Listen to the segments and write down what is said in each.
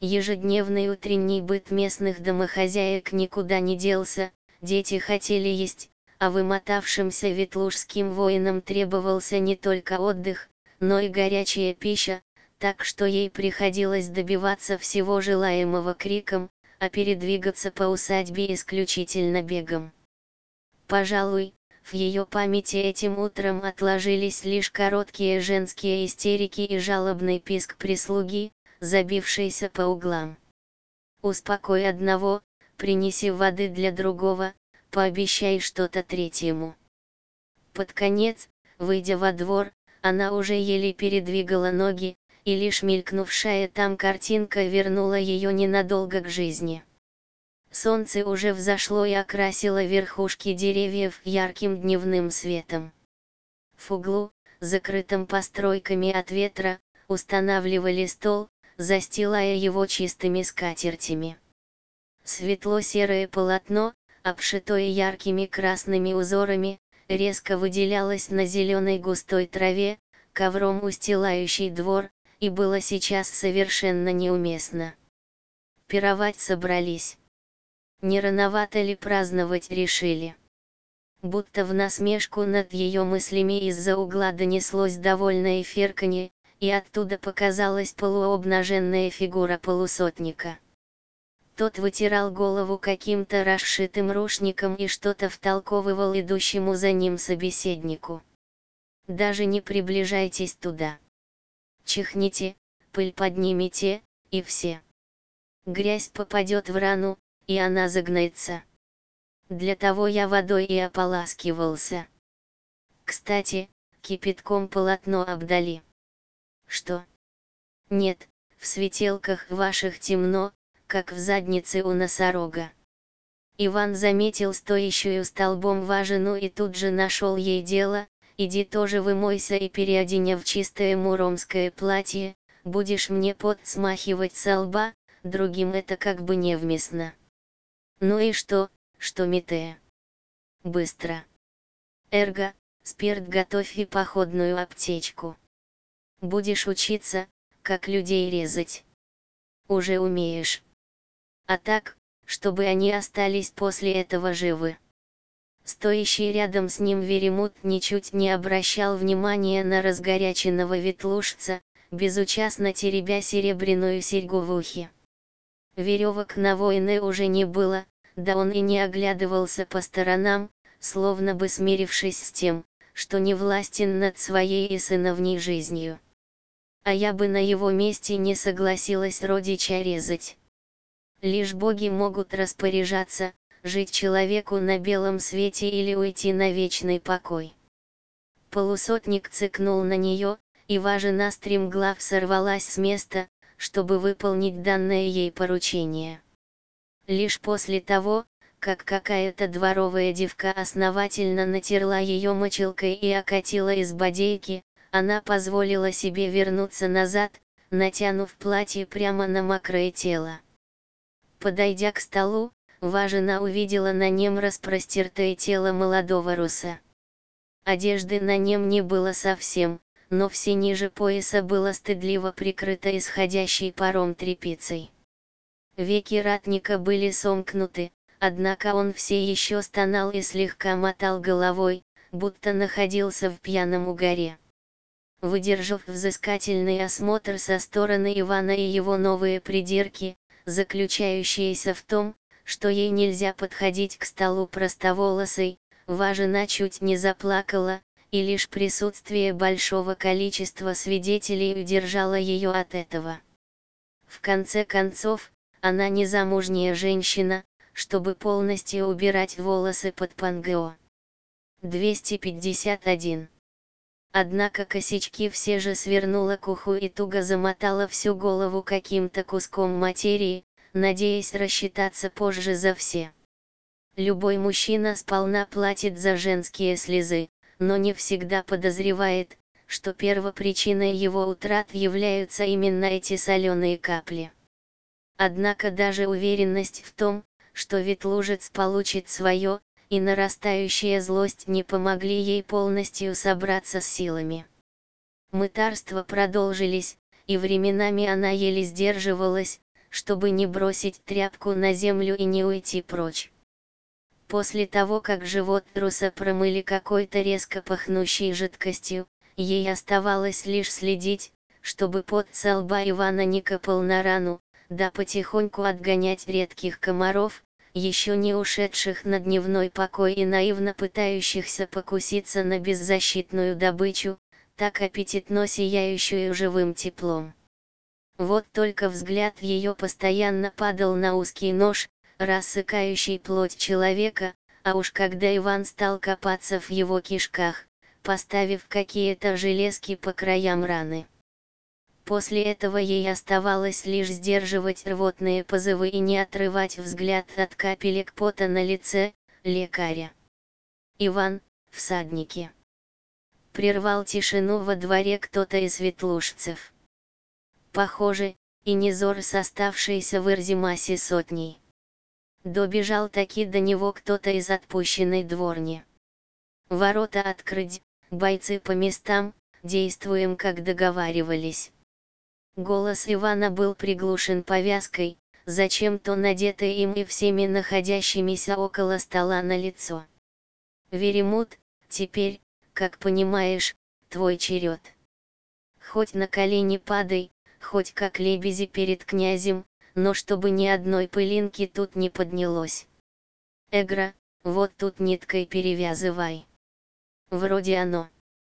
Ежедневный утренний быт местных домохозяек никуда не делся, дети хотели есть, а вымотавшимся ветлужским воинам требовался не только отдых, но и горячая пища, так что ей приходилось добиваться всего желаемого криком, а передвигаться по усадьбе исключительно бегом. Пожалуй, в ее памяти этим утром отложились лишь короткие женские истерики и жалобный писк прислуги, забившейся по углам. «Успокой одного, принеси воды для другого, пообещай что-то третьему». Под конец, выйдя во двор, она уже еле передвигала ноги, и лишь мелькнувшая там картинка вернула ее ненадолго к жизни. Солнце уже взошло и окрасило верхушки деревьев ярким дневным светом. В углу, закрытом постройками от ветра, устанавливали стол, застилая его чистыми скатертями. Светло-серое полотно, обшитое яркими красными узорами, резко выделялось на зеленой густой траве, ковром устилающей двор, и было сейчас совершенно неуместно. Пировать собрались. Не рановато ли праздновать решили? Будто в насмешку над ее мыслями из-за угла донеслось довольное фырканье, и оттуда показалась полуобнаженная фигура полусотника. Тот вытирал голову каким-то расшитым рушником и что-то втолковывал идущему за ним собеседнику. «Даже не приближайтесь туда. Чихните, пыль поднимите, и все. Грязь попадет в рану, и она загноится. Для того я водой и ополаскивался. Кстати, кипятком полотно обдали». «Что?» «Нет, в светелках ваших темно, как в заднице у носорога». Иван заметил стоящую столбом важину и тут же нашел ей дело: «Иди тоже вымойся и переоденя в чистое муромское платье, будешь мне пот смахивать со лба, другим это как бы невместно». «Ну и что Митея? Быстро. Эрго, спирт готовь и походную аптечку. Будешь учиться, как людей резать. Уже умеешь. А так, чтобы они остались после этого живы». Стоящий рядом с ним Веремут ничуть не обращал внимания на разгоряченного ветлужца, безучастно теребя серебряную серьгу в ухе. Веревок на воины уже не было, да он и не оглядывался по сторонам, словно бы смирившись с тем, что не властен над своей и сыновней жизнью. «А я бы на его месте не согласилась родича резать. Лишь боги могут распоряжаться, жить человеку на белом свете или уйти на вечный покой». Полусотник цыкнул на нее, и важина стремглав сорвалась с места, чтобы выполнить данное ей поручение. Лишь после того, как какая-то дворовая девка основательно натерла ее мочилкой и окатила из бодейки, она позволила себе вернуться назад, натянув платье прямо на мокрое тело. Подойдя к столу, важина увидела на нем распростертое тело молодого руса. Одежды на нем не было совсем, но все ниже пояса было стыдливо прикрыто исходящей паром тряпицей. Веки ратника были сомкнуты, однако он все еще стонал и слегка мотал головой, будто находился в пьяном угаре. Выдержав взыскательный осмотр со стороны Ивана и его новые придирки, заключающиеся в том, что ей нельзя подходить к столу простоволосой, важина чуть не заплакала, и лишь присутствие большого количества свидетелей удержало ее от этого. В конце концов, она не замужняя женщина, чтобы полностью убирать волосы под пангео. 251. Однако косички все же свернула к уху и туго замотала всю голову каким-то куском материи, надеясь рассчитаться позже за все. Любой мужчина сполна платит за женские слезы, но не всегда подозревает, что первопричиной его утрат являются именно эти соленые капли. Однако даже уверенность в том, что ветлужец получит свое, и нарастающая злость не помогли ей полностью собраться с силами. Мытарства продолжились, и временами она еле сдерживалась, чтобы не бросить тряпку на землю и не уйти прочь. После того, как живот труса промыли какой-то резко пахнущей жидкостью, ей оставалось лишь следить, чтобы пот со лба Ивана не капал на рану, да потихоньку отгонять редких комаров, еще не ушедших на дневной покой и наивно пытающихся покуситься на беззащитную добычу, так аппетитно сияющую живым теплом. Вот только взгляд ее постоянно падал на узкий нож, рассекающий плоть человека, а уж когда Иван стал копаться в его кишках, поставив какие-то железки по краям раны. После этого ей оставалось лишь сдерживать рвотные позывы и не отрывать взгляд от капелек пота на лице лекаря. «Иван, всадники!» Прервал тишину во дворе кто-то из ветлужцев. Похоже, и Низор с оставшейся в Ирзимасе сотней. Добежал таки до него кто-то из отпущенной дворни. «Ворота открыть, бойцы по местам, действуем как договаривались». Голос Ивана был приглушен повязкой, зачем-то надетой им и всеми находящимися около стола на лицо. «Веремут, теперь, как понимаешь, твой черед. Хоть на колени падай, хоть как лебези перед князем, но чтобы ни одной пылинки тут не поднялось. Эгра, вот тут ниткой перевязывай. Вроде оно».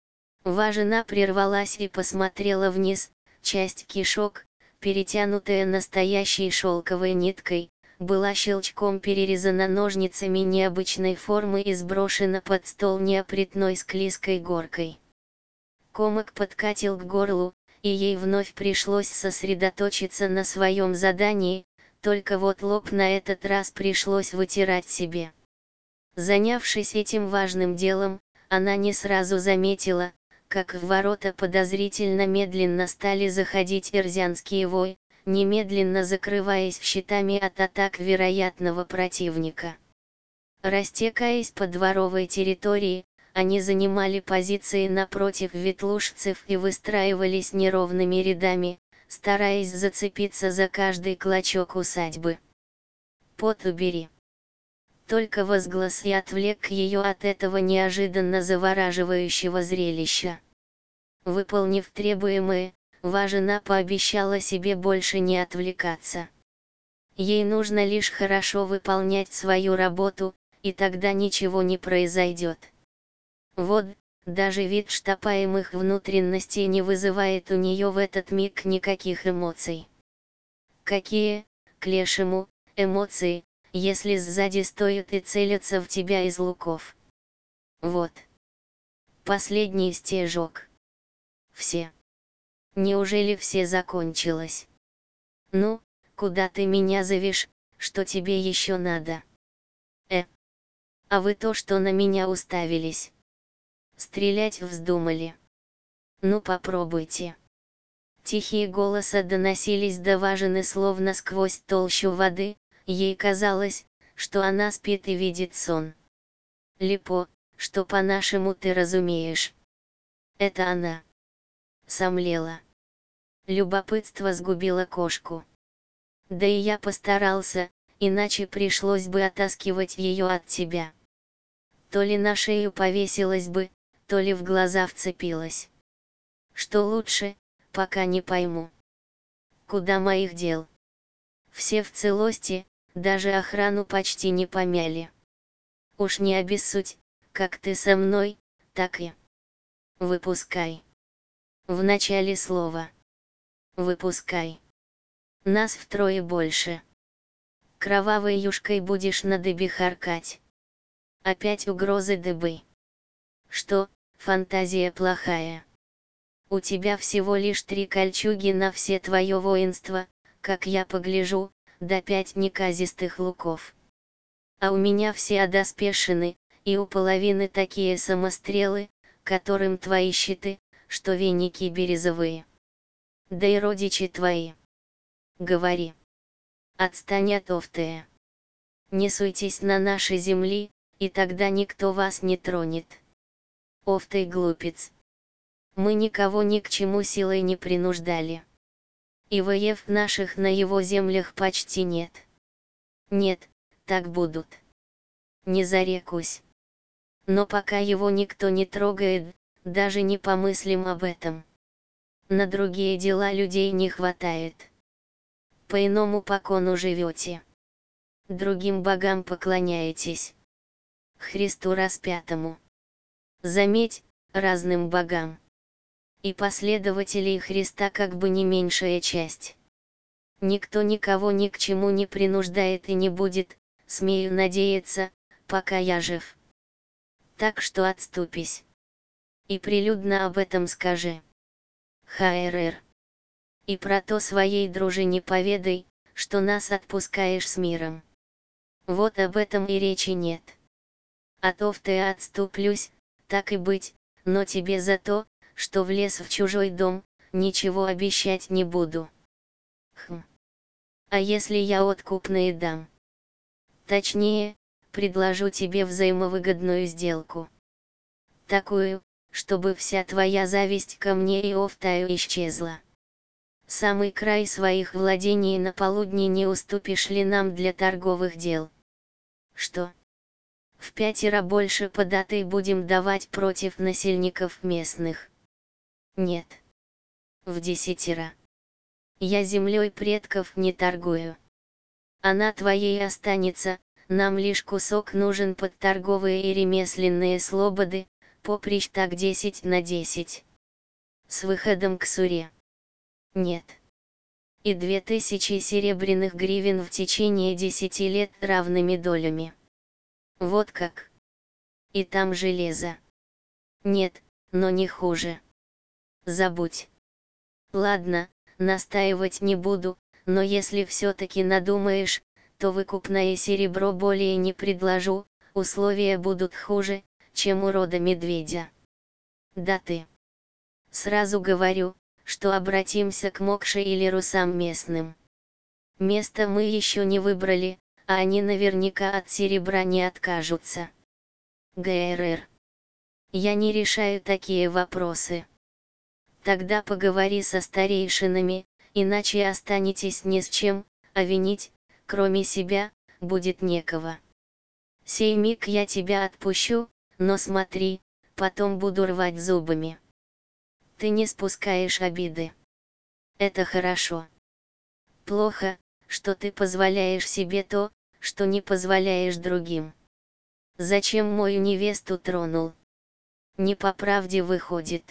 Важина прервалась и посмотрела вниз, часть кишок, перетянутая настоящей шелковой ниткой, была щелчком перерезана ножницами необычной формы и сброшена под стол неопрятной склизкой горкой. Комок подкатил к горлу, и ей вновь пришлось сосредоточиться на своем задании, только вот лоб на этот раз пришлось вытирать себе. Занявшись этим важным делом, она не сразу заметила, как в ворота подозрительно медленно стали заходить эрзянские вои, немедленно закрываясь щитами от атак вероятного противника. Растекаясь по дворовой территории, они занимали позиции напротив ветлужцев и выстраивались неровными рядами, стараясь зацепиться за каждый клочок усадьбы. «Пот убери!» Только возглас и отвлек ее от этого неожиданно завораживающего зрелища. Выполнив требуемое, Важина пообещала себе больше не отвлекаться. Ей нужно лишь хорошо выполнять свою работу, и тогда ничего не произойдет. Вот, даже вид штопаемых внутренностей не вызывает у нее в этот миг никаких эмоций. Какие, к лешему, эмоции, если сзади стоят и целятся в тебя из луков? Вот. Последний стежок. Все. Неужели все закончилось? Ну, куда ты меня зовешь, что тебе еще надо? А вы то, что на меня уставились. Стрелять вздумали. Ну попробуйте. Тихие голоса доносились до Важины словно сквозь толщу воды, ей казалось, что она спит и видит сон. Липо, что по-нашему ты разумеешь? Это она. Сомлела. Любопытство сгубило кошку. Да и я постарался, иначе пришлось бы оттаскивать ее от тебя. То ли на шею повесилась бы, то ли в глаза вцепилась. Что лучше, пока не пойму. Куда моих дел? Все в целости, даже охрану почти не помяли. Уж не обессудь, как ты со мной, так и. Выпускай. В начале слова. Выпускай. Нас втрое больше. Кровавой юшкой будешь на дыбе харкать. Опять угрозы дыбы. Что, фантазия плохая? У тебя всего лишь 3 кольчуги на все твое воинство, как я погляжу, да 5 неказистых луков. А у меня все одоспешены, и у половины такие самострелы, которым твои щиты, что веники березовые. Да и родичи твои. Говори. Отстань от Офтея. Не суйтесь на нашей земли, и тогда никто вас не тронет. Офтей глупец. Мы никого ни к чему силой не принуждали. и воев наших на его землях почти нет. Нет, так будут. Не зарекусь. Но пока его никто не трогает, даже не помыслим об этом. На другие дела людей не хватает. По иному покону живете. Другим богам поклоняетесь. Христу распятому. Заметь, разным богам. И последователей Христа как бы не меньшая часть. Никто никого ни к чему не принуждает и не будет, смею надеяться, пока я жив. Так что отступись. И прилюдно об этом скажи. ХРР. И про то своей дружине поведай, что нас отпускаешь с миром. Вот об этом и речи нет. А то в ты отступлюсь, так и быть, но тебе за то, что влез в чужой дом, ничего обещать не буду. А если я откупные дам? Точнее, предложу тебе взаимовыгодную сделку. Такую, чтобы вся твоя зависть ко мне и Офтаю исчезла. Самый край своих владений на полудне не уступишь ли нам для торговых дел? Что? В 5 больше податой будем давать против насильников местных? Нет. В 10. Я землей предков не торгую. Она твоей останется, нам лишь кусок нужен под торговые и ремесленные слободы, поприщ так 10 на 10. С выходом к суре. Нет. И 2000 серебряных гривен в течение 10 лет равными долями. Вот как. И там железо. Нет, но не хуже. Забудь. Ладно, настаивать не буду, но если все-таки надумаешь, то выкупное серебро более не предложу, условия будут хуже, чем у рода медведя. Да ты. Сразу говорю, что обратимся к Мокше или русам местным. Место мы еще не выбрали, а они наверняка от серебра не откажутся. ГРР. Я не решаю такие вопросы. Тогда поговори со старейшинами, иначе останетесь ни с чем, а винить, кроме себя, будет некого. Сей миг я тебя отпущу, но смотри, потом буду рвать зубами. Ты не спускаешь обиды. Это хорошо. Плохо, что ты позволяешь себе то, что не позволяешь другим. Зачем мою невесту тронул? Не по правде выходит.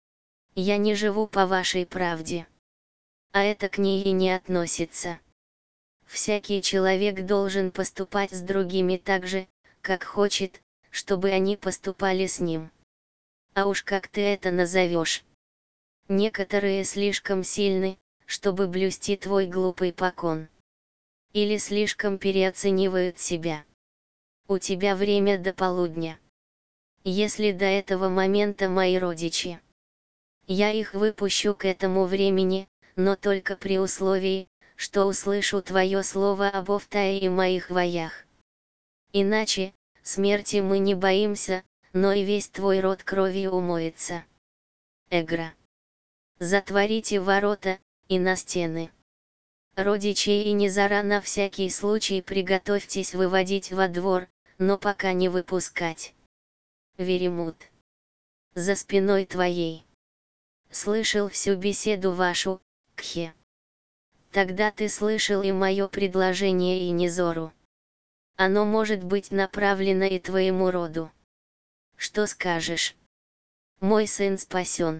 Я не живу по вашей правде. А это к ней и не относится. Всякий человек должен поступать с другими так же, как хочет, чтобы они поступали с ним. А уж как ты это назовешь? Некоторые слишком сильны, чтобы блюсти твой глупый покон. Или слишком переоценивают себя. У тебя время до полудня. Если до этого момента мои родичи, я их выпущу к этому времени, но только при условии, что услышу твое слово об Офтае и моих воях. Иначе, смерти мы не боимся, но и весь твой род кровью умоется. Эгра. Затворите ворота, и на стены. Родичей и Низара на всякий случай приготовьтесь выводить во двор, но пока не выпускать. Веремут. За спиной твоей. Слышал всю беседу вашу, Кхе. Тогда ты слышал и мое предложение и Низору. Оно может быть направлено и твоему роду. Что скажешь? Мой сын спасен.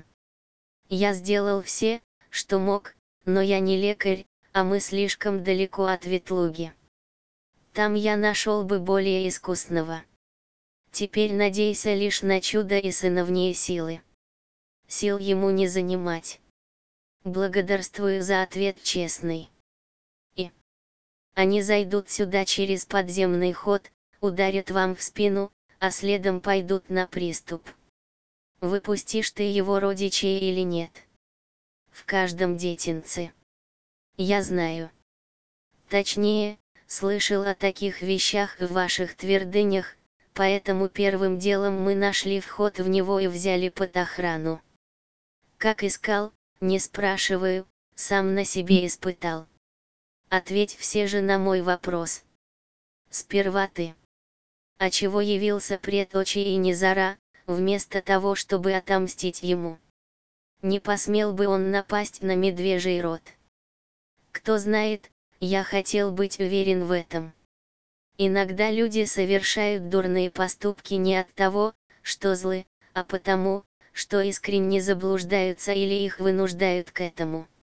Я сделал все, что мог, но я не лекарь, а мы слишком далеко от Ветлуги. Там я нашел бы более искусного. Теперь надейся лишь на чудо и сыновние силы. Сил ему не занимать. Благодарствую за ответ честный. И они зайдут сюда через подземный ход, ударят вам в спину, а следом пойдут на приступ. Выпустишь ты его родичей или нет? В каждом детинце. Я знаю. Точнее, слышал о таких вещах в ваших твердынях, поэтому первым делом мы нашли вход в него и взяли под охрану. Как искал, не спрашиваю, Сам на себе испытал. Ответь все же на мой вопрос. Сперва ты. А чего явился пред очи и Низара, вместо того, чтобы отомстить ему? Не посмел бы он напасть на медвежий род. Кто знает, я хотел быть уверен в этом. Иногда люди совершают дурные поступки не от того, что злы, а потому, что искренне заблуждаются или их вынуждают к этому.